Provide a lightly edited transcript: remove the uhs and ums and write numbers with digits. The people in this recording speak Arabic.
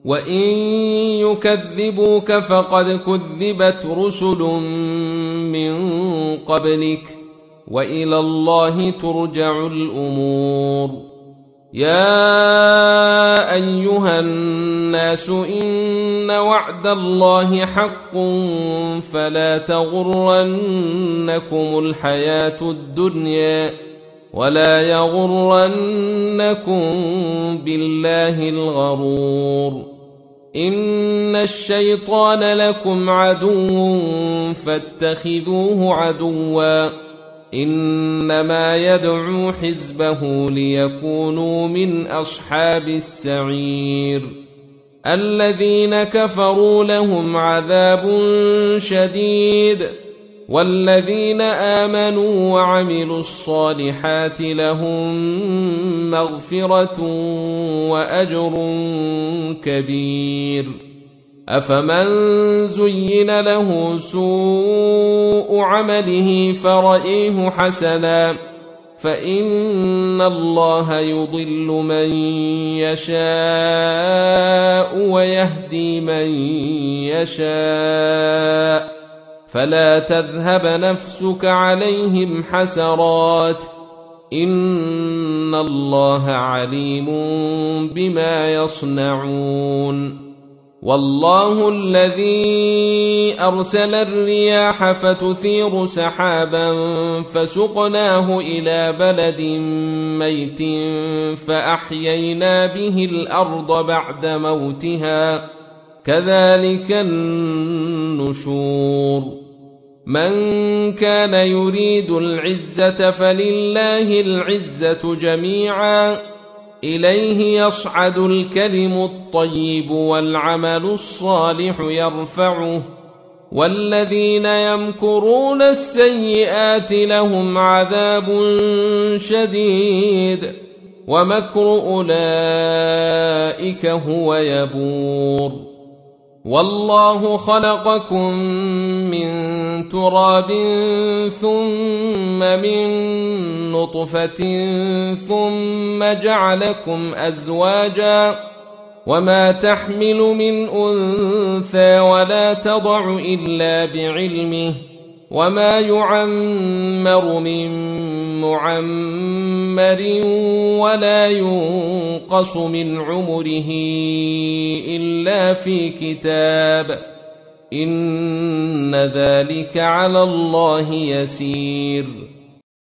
وإن يكذبوك فقد كذبت رسل من قبلك وإلى الله ترجع الأمور. يا أيها الناس إن وعد الله حق فلا تغرنكم الحياة الدنيا ولا يغرنكم بالله الغرور. إن الشيطان لكم عدو فاتخذوه عدوا إنما يدعو حزبه ليكونوا من أصحاب السعير. الذين كفروا لهم عذاب شديد والذين آمنوا وعملوا الصالحات لهم مغفرة وأجر كبير. أفمن زين له سوء عمله فرأيه حسنا فإن الله يضل من يشاء ويهدي من يشاء فلا تذهب نفسك عليهم حسرات إن الله عليم بما يصنعون. والله الذي أرسل الرياح فتثير سحابا فسقناه إلى بلد ميت فأحيينا به الأرض بعد موتها كذلك النشور. من كان يريد العزة فلله العزة جميعا إليه يصعد الكلم الطيب والعمل الصالح يرفعه والذين يمكرون السيئات لهم عذاب شديد ومكر أولئك هو يبور. والله خلقكم من تراب ثم من نطفة ثم جعلكم أزواجا وما تحمل من أنثى ولا تضع إلا بعلمه وما يعمر من معمر ولا ينقص من عمره إلا في كتاب إن ذلك على الله يسير.